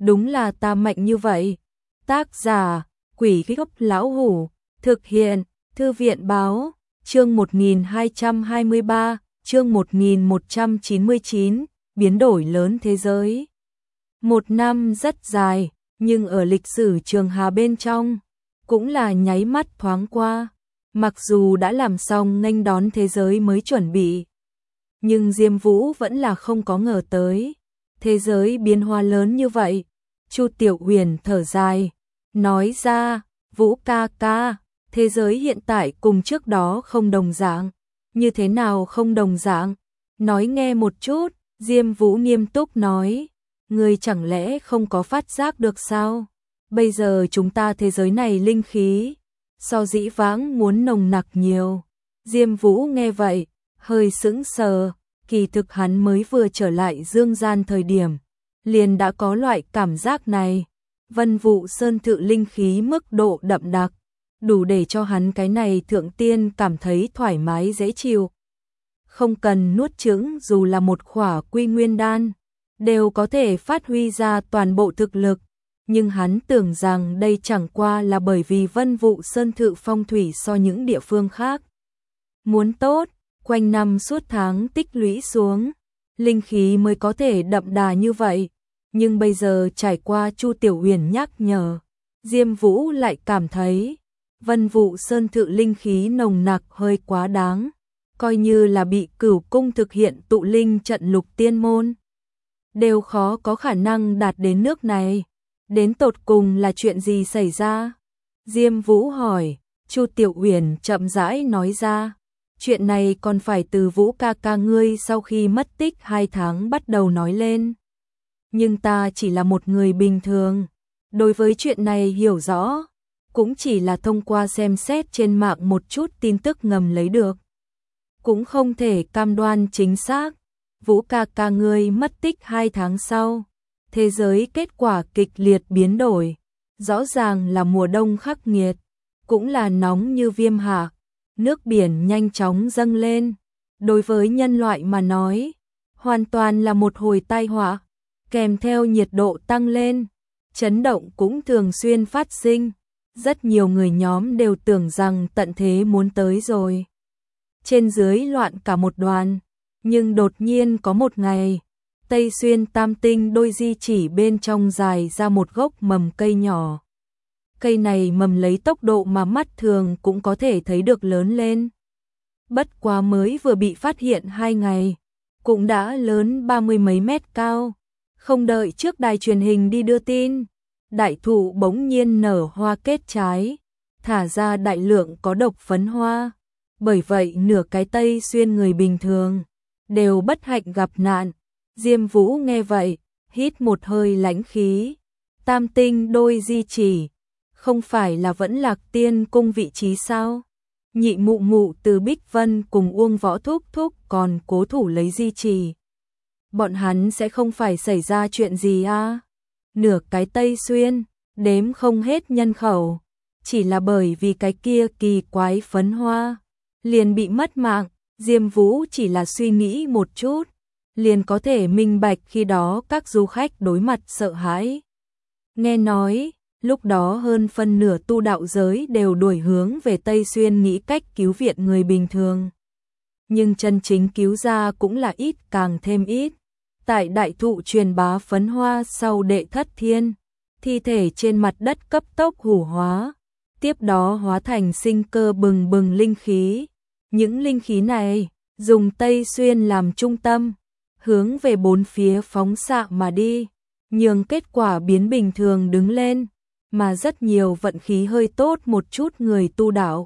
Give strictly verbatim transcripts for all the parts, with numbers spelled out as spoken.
đúng là ta mạnh như vậy. Tác giả, Quỷ Gốc Lão Hủ, thực hiện, Thư viện Báo, chương một nghìn hai trăm hai mươi ba, chương một nghìn một trăm chín mươi chín, biến đổi lớn thế giới. Một năm rất dài, nhưng ở lịch sử Trường Hà bên trong, cũng là nháy mắt thoáng qua. Mặc dù đã làm xong nghênh đón thế giới mới chuẩn bị, nhưng Diêm Vũ vẫn là không có ngờ tới. Thế giới biến hóa lớn như vậy. Chu Tiểu Huyền thở dài, nói ra, Vũ ca ca, thế giới hiện tại cùng trước đó không đồng dạng. Như thế nào không đồng dạng? Nói nghe một chút, Diêm Vũ nghiêm túc nói, ngươi chẳng lẽ không có phát giác được sao? Bây giờ chúng ta thế giới này linh khí, so dĩ vãng muốn nồng nặc nhiều. Diêm Vũ nghe vậy, hơi sững sờ, kỳ thực hắn mới vừa trở lại dương gian thời điểm, liền đã có loại cảm giác này. Vân Vụ Sơn Thự linh khí mức độ đậm đặc, đủ để cho hắn cái này thượng tiên cảm thấy thoải mái dễ chịu. Không cần nuốt chửng dù là một khỏa quy nguyên đan, đều có thể phát huy ra toàn bộ thực lực. Nhưng hắn tưởng rằng đây chẳng qua là bởi vì Vân Vụ Sơn Thự phong thủy so những địa phương khác muốn tốt, quanh năm suốt tháng tích lũy xuống, linh khí mới có thể đậm đà như vậy. Nhưng bây giờ trải qua Chu Tiểu Huyền nhắc nhở, Diêm Vũ lại cảm thấy Vân Vụ Sơn Thự linh khí nồng nặc hơi quá đáng, coi như là bị Cửu Cung thực hiện tụ linh trận lục tiên môn, đều khó có khả năng đạt đến nước này. Đến tột cùng là chuyện gì xảy ra? Diêm Vũ hỏi. Chu Tiểu Huyền chậm rãi nói ra, chuyện này còn phải từ Vũ ca ca ngươi sau khi mất tích hai tháng bắt đầu nói lên. Nhưng ta chỉ là một người bình thường, đối với chuyện này hiểu rõ, cũng chỉ là thông qua xem xét trên mạng một chút tin tức ngầm lấy được. Cũng không thể cam đoan chính xác. Vũ ca ca ngươi mất tích hai tháng sau, thế giới kết quả kịch liệt biến đổi, rõ ràng là mùa đông khắc nghiệt, cũng là nóng như viêm hạ, nước biển nhanh chóng dâng lên. Đối với nhân loại mà nói, hoàn toàn là một hồi tai họa, kèm theo nhiệt độ tăng lên, chấn động cũng thường xuyên phát sinh. Rất nhiều người nhóm đều tưởng rằng tận thế muốn tới rồi. Trên dưới loạn cả một đoàn, nhưng đột nhiên có một ngày, Tây Xuyên Tam Tinh đôi di chỉ bên trong dài ra một gốc mầm cây nhỏ. Cây này mầm lấy tốc độ mà mắt thường cũng có thể thấy được lớn lên. Bất quá mới vừa bị phát hiện hai ngày, cũng đã lớn ba mươi mấy mét cao. Không đợi trước đài truyền hình đi đưa tin, đại thụ bỗng nhiên nở hoa kết trái, thả ra đại lượng có độc phấn hoa. Bởi vậy nửa cái Tây Xuyên người bình thường đều bất hạnh gặp nạn. Diêm Vũ nghe vậy, hít một hơi lãnh khí. Tam Tinh đôi di chỉ, không phải là vẫn Lạc Tiên cung vị trí sao? Nhị mụ mụ từ Bích Vân cùng Uông Võ Thúc Thúc còn cố thủ lấy di chỉ. Bọn hắn sẽ không phải xảy ra chuyện gì à? Nửa cái Tây Xuyên, đếm không hết nhân khẩu, chỉ là bởi vì cái kia kỳ quái phấn hoa, liền bị mất mạng. Diêm Vũ chỉ là suy nghĩ một chút, liền có thể minh bạch khi đó các du khách đối mặt sợ hãi. Nghe nói, lúc đó hơn phân nửa tu đạo giới đều đuổi hướng về Tây Xuyên nghĩ cách cứu viện người bình thường. Nhưng chân chính cứu ra cũng là ít càng thêm ít. Tại đại thụ truyền bá phấn hoa sau đệ thất thiên, thi thể trên mặt đất cấp tốc hủ hóa, tiếp đó hóa thành sinh cơ bừng bừng linh khí. Những linh khí này, dùng Tây Xuyên làm trung tâm, hướng về bốn phía phóng xạ mà đi, nhường kết quả biến bình thường đứng lên, mà rất nhiều vận khí hơi tốt một chút người tu đạo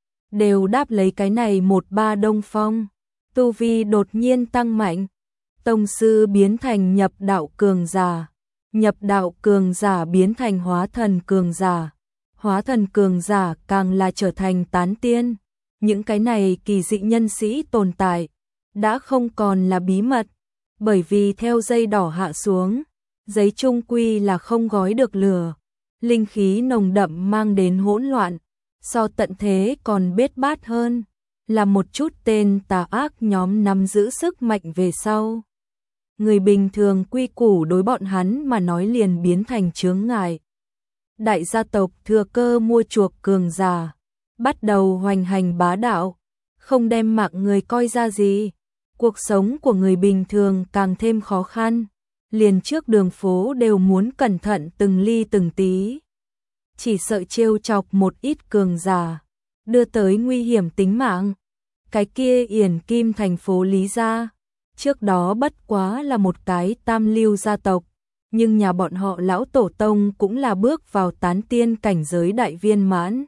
đều đáp lấy cái này một ba đông phong, tu vi đột nhiên tăng mạnh, tông sư biến thành nhập đạo cường giả, nhập đạo cường giả biến thành hóa thần cường giả, hóa thần cường giả càng là trở thành tán tiên. Những cái này kỳ dị nhân sĩ tồn tại đã không còn là bí mật, bởi vì theo dây đỏ hạ xuống, giấy trung quy là không gói được lửa. Linh khí nồng đậm mang đến hỗn loạn, so tận thế còn bết bát hơn, là một chút tên tà ác nhóm nắm giữ sức mạnh về sau. người bình thường quy củ đối bọn hắn mà nói liền biến thành chướng ngại. Đại gia tộc thừa cơ mua chuộc cường giả, bắt đầu hoành hành bá đạo, không đem mạng người coi ra gì. Cuộc sống của người bình thường càng thêm khó khăn, liền trước đường phố đều muốn cẩn thận từng ly từng tí. Chỉ sợ trêu chọc một ít cường giả, đưa tới nguy hiểm tính mạng. Cái kia Yển Kim thành phố Lý gia, trước đó bất quá là một cái tam lưu gia tộc, nhưng nhà bọn họ lão tổ tông cũng là bước vào tán tiên cảnh giới đại viên mãn.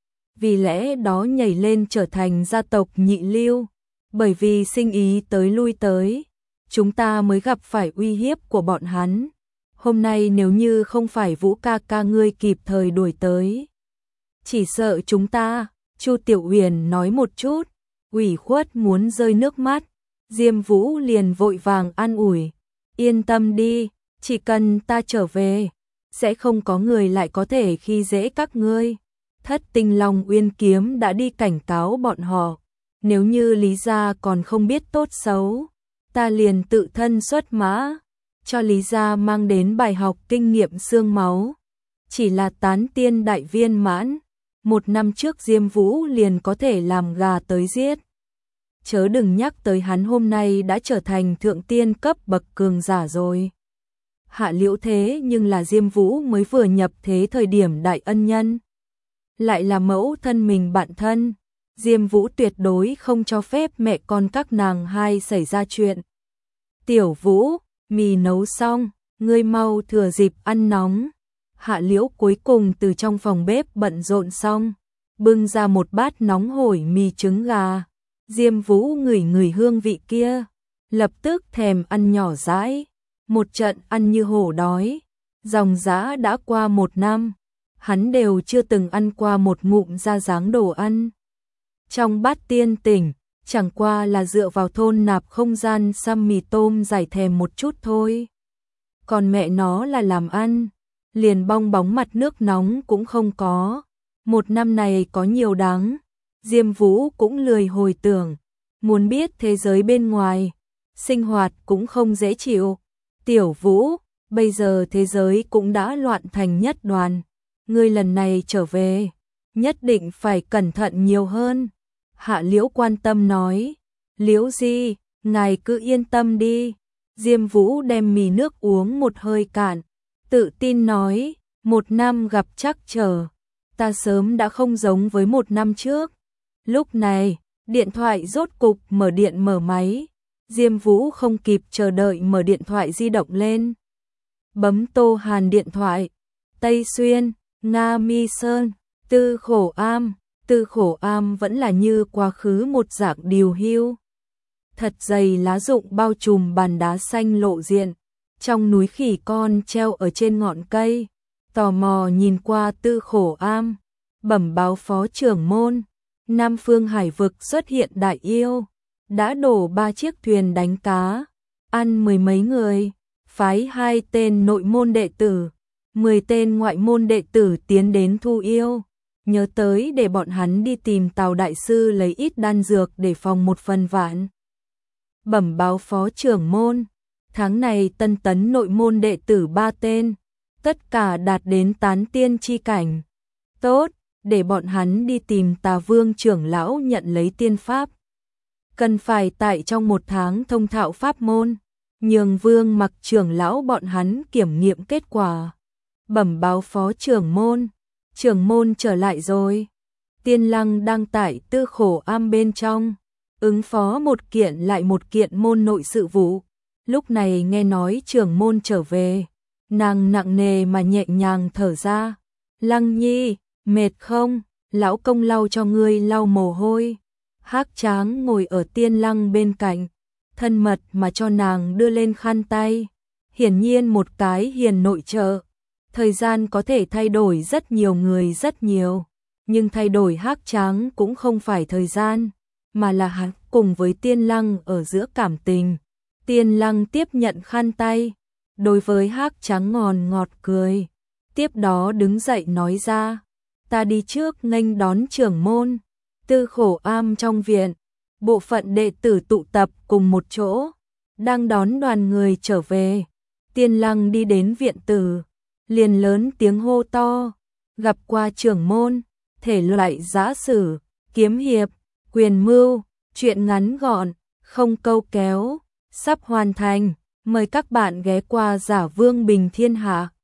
Vì lẽ đó nhảy lên trở thành gia tộc nhị lưu, bởi vì sinh ý tới lui tới, chúng ta mới gặp phải uy hiếp của bọn hắn. Hôm nay nếu như không phải Vũ ca ca ngươi kịp thời đuổi tới, chỉ sợ chúng ta, Chu Tiểu Uyển nói một chút, ủy khuất muốn rơi nước mắt. Diêm Vũ liền vội vàng an ủi, yên tâm đi, chỉ cần ta trở về, sẽ không có người lại có thể khi dễ các ngươi. Thất Tinh Long Uyên Kiếm đã đi cảnh cáo bọn họ, nếu như Lý gia còn không biết tốt xấu, ta liền tự thân xuất mã, cho Lý gia mang đến bài học kinh nghiệm xương máu. Chỉ là tán tiên đại viên mãn, một năm trước Diêm Vũ liền có thể làm gà tới giết. Chớ đừng nhắc tới hắn hôm nay đã trở thành thượng tiên cấp bậc cường giả rồi. Hạ Liễu thế nhưng là Diêm Vũ mới vừa nhập thế thời điểm đại ân nhân, lại là mẫu thân mình bạn thân. Diêm Vũ tuyệt đối không cho phép mẹ con các nàng hai xảy ra chuyện. Tiểu Vũ, mì nấu xong, ngươi mau thừa dịp ăn nóng. Hạ Liễu cuối cùng từ trong phòng bếp bận rộn xong, bưng ra một bát nóng hổi mì trứng gà. Diêm Vũ ngửi ngửi hương vị kia, lập tức thèm ăn nhỏ dãi, một trận ăn như hổ đói. Dòng dã đã qua một năm, hắn đều chưa từng ăn qua một ngụm ra dáng đồ ăn. Trong bát tiên tỉnh, chẳng qua là dựa vào thôn nạp không gian xăm mì tôm giải thèm một chút thôi. Còn mẹ nó là làm ăn, liền bong bóng mặt nước nóng cũng không có. Một năm này có nhiều đáng, Diêm Vũ cũng lười hồi tưởng, muốn biết thế giới bên ngoài, sinh hoạt cũng không dễ chịu. Tiểu Vũ, bây giờ thế giới cũng đã loạn thành nhất đoàn, ngươi lần này trở về, nhất định phải cẩn thận nhiều hơn. Hạ Liễu quan tâm nói, Liễu Di, ngài cứ yên tâm đi. Diêm Vũ đem mì nước uống một hơi cạn, tự tin nói, một năm gặp trắc trở, ta sớm đã không giống với một năm trước. Lúc này, điện thoại rốt cục mở điện mở máy, Diêm Vũ không kịp chờ đợi mở điện thoại di động lên. Bấm Tô Hàn điện thoại, Tây Xuyên, Nga Mi Sơn, Tư Khổ Am. Tư Khổ Am vẫn là như quá khứ một dạng điều hưu. Thật dày lá rụng bao trùm bàn đá xanh lộ diện, trong núi khỉ con treo ở trên ngọn cây, tò mò nhìn qua Tư Khổ Am, bẩm báo phó trưởng môn, Nam Phương Hải vực xuất hiện đại yêu, đã đổ ba chiếc thuyền đánh cá, ăn mười mấy người, phái hai tên nội môn đệ tử, mười tên ngoại môn đệ tử tiến đến thu yêu. Nhớ tới để bọn hắn đi tìm Tào đại sư lấy ít đan dược để phòng một phần vạn. Bẩm báo phó trưởng môn, tháng này tân tấn nội môn đệ tử ba tên, tất cả đạt đến tán tiên chi cảnh. Tốt, để bọn hắn đi tìm Tà Vương trưởng lão nhận lấy tiên pháp. Cần phải tại trong một tháng thông thạo pháp môn, nhường Vương Mặc trưởng lão bọn hắn kiểm nghiệm kết quả. Bẩm báo phó trưởng môn, trưởng môn trở lại rồi. Tiên Lăng đang tại Tư Khổ Am bên trong, ứng phó một kiện lại một kiện môn nội sự vụ. Lúc này nghe nói trưởng môn trở về, nàng nặng nề mà nhẹ nhàng thở ra. Lăng Nhi, mệt không? Lão công lau cho ngươi lau mồ hôi. Hắc Tráng ngồi ở Tiên Lăng bên cạnh, thân mật mà cho nàng đưa lên khăn tay. Hiển nhiên một cái hiền nội trợ. Thời gian có thể thay đổi rất nhiều người rất nhiều, nhưng thay đổi Hắc Tráng cũng không phải thời gian, mà là hắn cùng với Tiên Lăng ở giữa cảm tình. Tiên Lăng tiếp nhận khăn tay, đối với Hắc Tráng ngòn ngọt cười, tiếp đó đứng dậy nói ra, ta đi trước nghênh đón trưởng môn. Tư Khổ Am trong viện, bộ phận đệ tử tụ tập cùng một chỗ, đang đón đoàn người trở về. Tiên Lăng đi đến viện tử, liền lớn tiếng hô to, gặp qua trưởng môn, thể loại giã sử, kiếm hiệp, quyền mưu, truyện ngắn gọn, không câu kéo, sắp hoàn thành, mời các bạn ghé qua Giả Vương Bình Thiên Hạ.